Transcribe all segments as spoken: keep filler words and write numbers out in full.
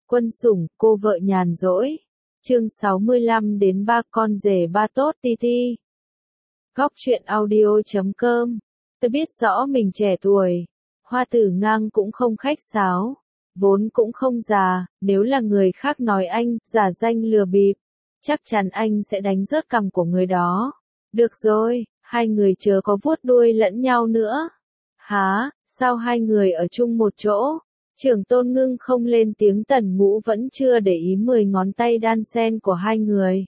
Quân sủng, cô vợ nhàn rỗi. Chương sáu mươi lăm đến ba con rể ba tốt ti ti. Góc truyện audio chấm com. Tôi biết rõ mình trẻ tuổi. Hoa Tử Ngang cũng không khách sáo. Vốn cũng không già, nếu là người khác nói anh, giả danh lừa bịp. Chắc chắn anh sẽ đánh rớt cằm của người đó. Được rồi, hai người chớ có vuốt đuôi lẫn nhau nữa. Hả, sao hai người ở chung một chỗ? Trưởng Tôn Ngưng không lên tiếng, Tần Ngũ vẫn chưa để ý mười ngón tay đan sen của hai người.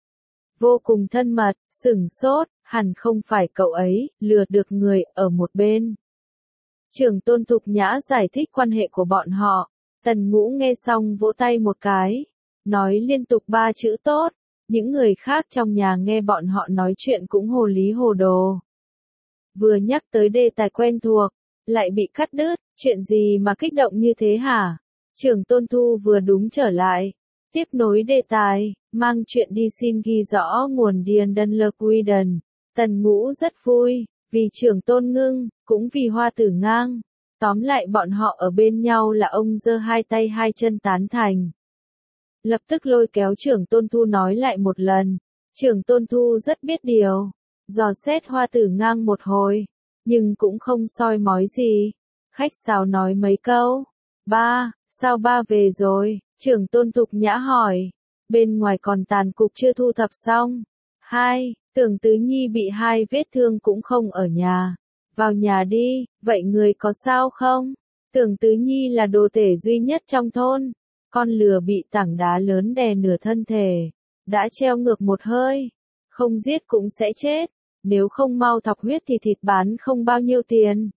Vô cùng thân mật, sửng sốt, hẳn không phải cậu ấy, lừa được người, ở một bên. Trưởng Tôn Thục Nhã giải thích quan hệ của bọn họ, Tần Ngũ nghe xong vỗ tay một cái, nói liên tục ba chữ tốt, những người khác trong nhà nghe bọn họ nói chuyện cũng hồ lý hồ đồ. Vừa nhắc tới đề tài quen thuộc, lại bị cắt đứt, chuyện gì mà kích động như thế hả? Trưởng Tôn Thu vừa đúng trở lại, tiếp nối đề tài, mang chuyện đi xin ghi rõ nguồn điền đơn lơ quy đần. Tần Ngũ rất vui, vì Trưởng Tôn Ngưng, cũng vì Hoa Tử Ngang. Tóm lại bọn họ ở bên nhau là ông giơ hai tay hai chân tán thành. Lập tức lôi kéo Trưởng Tôn Thu nói lại một lần. Trưởng Tôn Thu rất biết điều, dò xét Hoa Tử Ngang một hồi, nhưng cũng không soi mói gì. Khách sáo nói mấy câu. Ba, sao ba về rồi? Trưởng Tôn Thục Nhã hỏi. Bên ngoài còn tàn cục chưa thu thập xong. Hai, Tưởng Tứ Nhi bị hai vết thương cũng không ở nhà. Vào nhà đi, vậy người có sao không? Tưởng Tứ Nhi là đồ tể duy nhất trong thôn. Con lừa bị tảng đá lớn đè nửa thân thể. Đã treo ngược một hơi. Không giết cũng sẽ chết. Nếu không mau thọc huyết thì thịt bán không bao nhiêu tiền.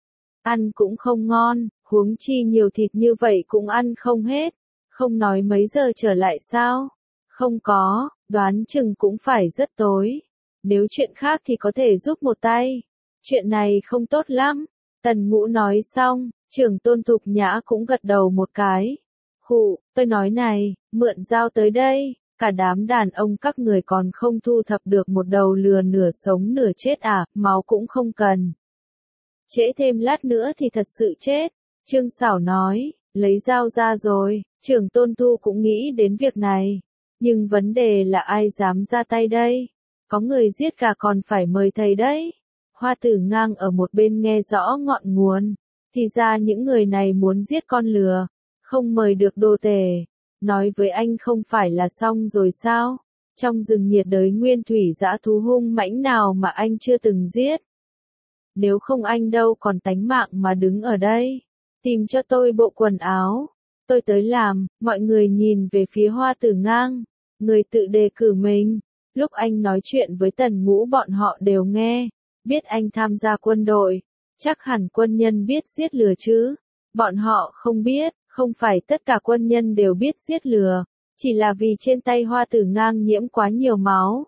Ăn cũng không ngon, huống chi nhiều thịt như vậy cũng ăn không hết. Không nói mấy giờ trở lại sao? Không có, đoán chừng cũng phải rất tối. Nếu chuyện khác thì có thể giúp một tay. Chuyện này không tốt lắm. Tần Ngũ nói xong, Trưởng Tôn Thục Nhã cũng gật đầu một cái. Khụ, tôi nói này, mượn dao tới đây. Cả đám đàn ông các người còn không thu thập được một đầu lừa nửa sống nửa chết à, máu cũng không cần. Trễ thêm lát nữa thì thật sự chết. Trương Sảo nói, lấy dao ra rồi, Trưởng Tôn Thu cũng nghĩ đến việc này. Nhưng vấn đề là ai dám ra tay đây? Có người giết cả còn phải mời thầy đấy. Hoa Tử Ngang ở một bên nghe rõ ngọn nguồn. Thì ra những người này muốn giết con lừa, không mời được đồ tể. Nói với anh không phải là xong rồi sao? Trong rừng nhiệt đới nguyên thủy dã thú hung mãnh nào mà anh chưa từng giết? Nếu không anh đâu còn tánh mạng mà đứng ở đây. Tìm cho tôi bộ quần áo. Tôi tới làm. Mọi người nhìn về phía Hoa Tử Ngang. Người tự đề cử mình. Lúc anh nói chuyện với Tần Ngũ bọn họ đều nghe. Biết anh tham gia quân đội. Chắc hẳn quân nhân biết giết lừa chứ. Bọn họ không biết. Không phải tất cả quân nhân đều biết giết lừa. Chỉ là vì trên tay Hoa Tử Ngang nhiễm quá nhiều máu.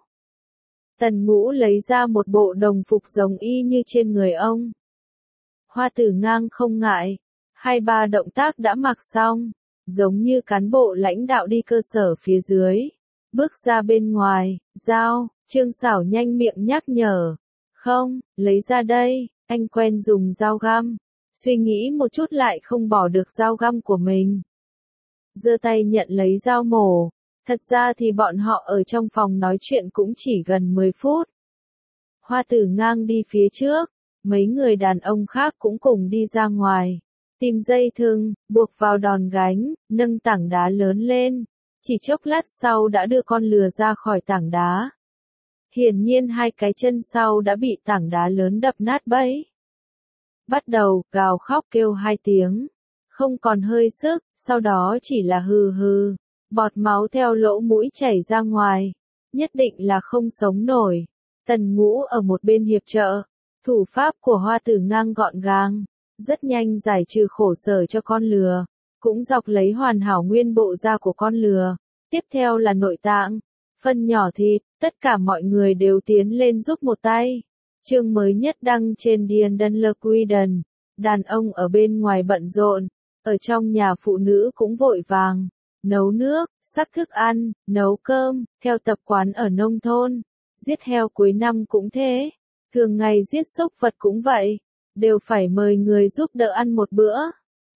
Tần Ngũ lấy ra một bộ đồng phục giống y như trên người ông. Hoa Tử Ngang không ngại. Hai ba động tác đã mặc xong. Giống như cán bộ lãnh đạo đi cơ sở phía dưới. Bước ra bên ngoài, dao, Trương Sảo nhanh miệng nhắc nhở. Không, lấy ra đây, anh quen dùng dao găm. Suy nghĩ một chút lại không bỏ được dao găm của mình. Giơ tay nhận lấy dao mổ. Thật ra thì bọn họ ở trong phòng nói chuyện cũng chỉ gần mười phút. Hoa Tử Ngang đi phía trước, mấy người đàn ông khác cũng cùng đi ra ngoài. Tìm dây thừng, buộc vào đòn gánh, nâng tảng đá lớn lên. Chỉ chốc lát sau đã đưa con lừa ra khỏi tảng đá. Hiển nhiên hai cái chân sau đã bị tảng đá lớn đập nát bấy. Bắt đầu gào khóc kêu hai tiếng. Không còn hơi sức, sau đó chỉ là hừ hừ. Bọt máu theo lỗ mũi chảy ra ngoài. Nhất định là không sống nổi. Tần Ngũ ở một bên hiệp trợ. Thủ pháp của Hoa Tử Ngang gọn gàng. Rất nhanh giải trừ khổ sở cho con lừa. Cũng dọc lấy hoàn hảo nguyên bộ da của con lừa. Tiếp theo là nội tạng. Phân nhỏ thịt. Tất cả mọi người đều tiến lên giúp một tay. Chương mới nhất đăng trên Điền Đơn Lơ Quy Đần. Đàn ông ở bên ngoài bận rộn. Ở trong nhà phụ nữ cũng vội vàng. Nấu nước, sắc thức ăn, nấu cơm, theo tập quán ở nông thôn. Giết heo cuối năm cũng thế. Thường ngày giết súc vật cũng vậy. Đều phải mời người giúp đỡ ăn một bữa.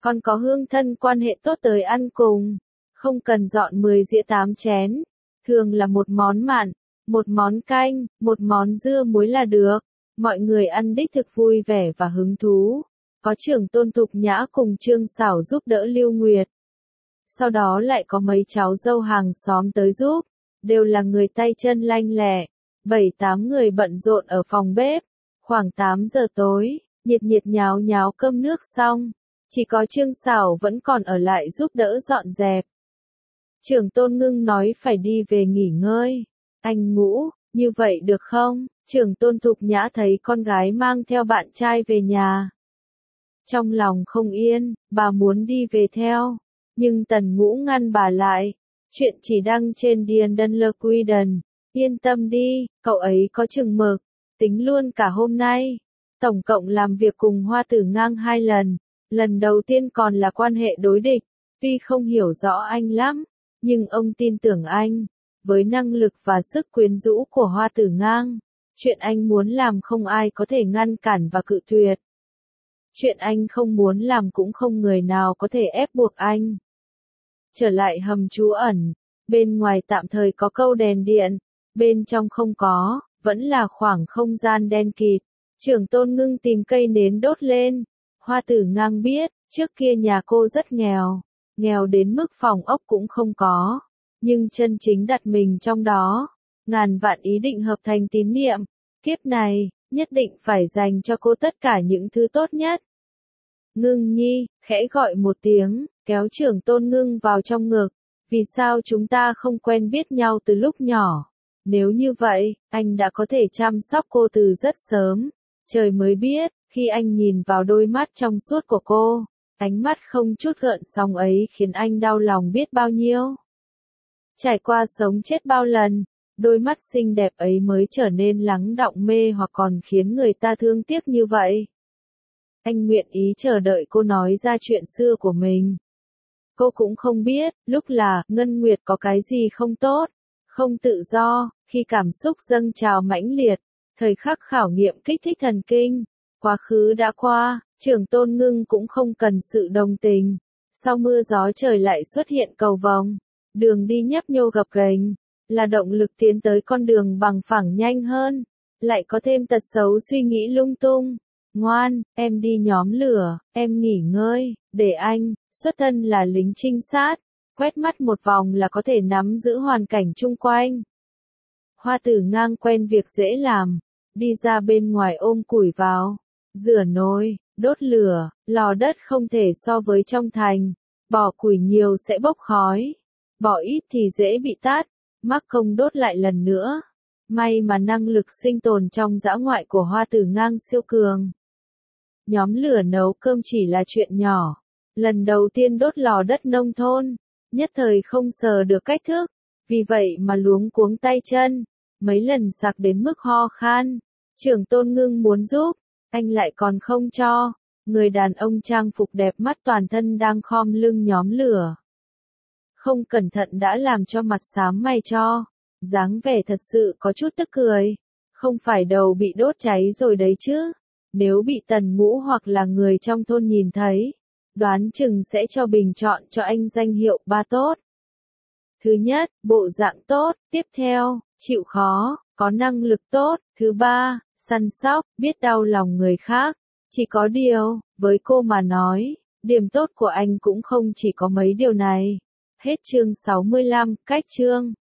Còn có hương thân quan hệ tốt tới ăn cùng. Không cần dọn mười dĩa tám chén. Thường là một món mặn, một món canh, một món dưa muối là được. Mọi người ăn đích thực vui vẻ và hứng thú. Có trưởng tôn Thục Nhã cùng Trương Sảo giúp đỡ Lưu Nguyệt. Sau đó lại có mấy cháu dâu hàng xóm tới giúp. Đều là người tay chân lanh lẹ. Bảy tám người bận rộn ở phòng bếp. Khoảng tám giờ tối, nhiệt nhiệt nháo nháo cơm nước xong. Chỉ có Trương Sảo vẫn còn ở lại giúp đỡ dọn dẹp. Trưởng tôn Ngưng nói phải đi về nghỉ ngơi. Anh Ngũ, như vậy được không? Trưởng tôn Thục Nhã thấy con gái mang theo bạn trai về nhà. Trong lòng không yên, bà muốn đi về theo. Nhưng Tần Ngũ ngăn bà lại. Chuyện chỉ đăng trên Điền Đơn Lơ Quy Đần. Yên tâm đi, cậu ấy có chừng mực. Tính luôn cả hôm nay. Tổng cộng làm việc cùng Hoa Tử Ngang hai lần. Lần đầu tiên còn là quan hệ đối địch. Tuy không hiểu rõ anh lắm, nhưng ông tin tưởng anh. Với năng lực và sức quyến rũ của Hoa Tử Ngang, chuyện anh muốn làm không ai có thể ngăn cản và cự tuyệt. Chuyện anh không muốn làm cũng không người nào có thể ép buộc anh. Trở lại hầm trú ẩn, bên ngoài tạm thời có câu đèn điện, bên trong không có, vẫn là khoảng không gian đen kịt. Trưởng tôn Ngưng tìm cây nến đốt lên. Hoa Tử Ngang biết, trước kia nhà cô rất nghèo, nghèo đến mức phòng ốc cũng không có. Nhưng chân chính đặt mình trong đó, ngàn vạn ý định hợp thành tín niệm, kiếp này, nhất định phải dành cho cô tất cả những thứ tốt nhất. Ngưng nhi, khẽ gọi một tiếng, kéo trưởng tôn Ngưng vào trong ngực. Vì sao chúng ta không quen biết nhau từ lúc nhỏ? Nếu như vậy, anh đã có thể chăm sóc cô từ rất sớm. Trời mới biết, khi anh nhìn vào đôi mắt trong suốt của cô, ánh mắt không chút gợn sóng ấy khiến anh đau lòng biết bao nhiêu. Trải qua sống chết bao lần, đôi mắt xinh đẹp ấy mới trở nên lắng đọng mê hoặc còn khiến người ta thương tiếc như vậy. Anh nguyện ý chờ đợi cô nói ra chuyện xưa của mình. Cô cũng không biết, lúc là, Ngân Nguyệt có cái gì không tốt, không tự do, khi cảm xúc dâng trào mãnh liệt, thời khắc khảo nghiệm kích thích thần kinh. Quá khứ đã qua, trưởng tôn Ngưng cũng không cần sự đồng tình. Sau mưa gió trời lại xuất hiện cầu vồng. Đường đi nhấp nhô gập ghềnh, là động lực tiến tới con đường bằng phẳng nhanh hơn. Lại có thêm tật xấu suy nghĩ lung tung. Ngoan, em đi nhóm lửa, em nghỉ ngơi, để anh, xuất thân là lính trinh sát. Quét mắt một vòng là có thể nắm giữ hoàn cảnh chung quanh. Hoa Tử Ngang quen việc dễ làm. Đi ra bên ngoài ôm củi vào. Rửa nồi, đốt lửa, lò đất không thể so với trong thành. Bỏ củi nhiều sẽ bốc khói. Bỏ ít thì dễ bị tát. Mắc công đốt lại lần nữa. May mà năng lực sinh tồn trong dã ngoại của Hoa Tử Ngang siêu cường. Nhóm lửa nấu cơm chỉ là chuyện nhỏ. Lần đầu tiên đốt lò đất nông thôn. Nhất thời không sờ được cách thức. Vì vậy mà luống cuống tay chân. Mấy lần sặc đến mức ho khan. Trưởng tôn Ngưng muốn giúp. Anh lại còn không cho. Người đàn ông trang phục đẹp mắt toàn thân đang khom lưng nhóm lửa. Không cẩn thận đã làm cho mặt xám mày cho. Dáng vẻ thật sự có chút tức cười. Không phải đầu bị đốt cháy rồi đấy chứ. Nếu bị Tần Ngũ hoặc là người trong thôn nhìn thấy, đoán chừng sẽ cho bình chọn cho anh danh hiệu ba tốt. Thứ nhất, bộ dạng tốt. Tiếp theo, chịu khó, có năng lực tốt. Thứ ba, săn sóc, biết đau lòng người khác. Chỉ có điều, với cô mà nói, điểm tốt của anh cũng không chỉ có mấy điều này. Hết chương sáu mươi lăm, cách chương.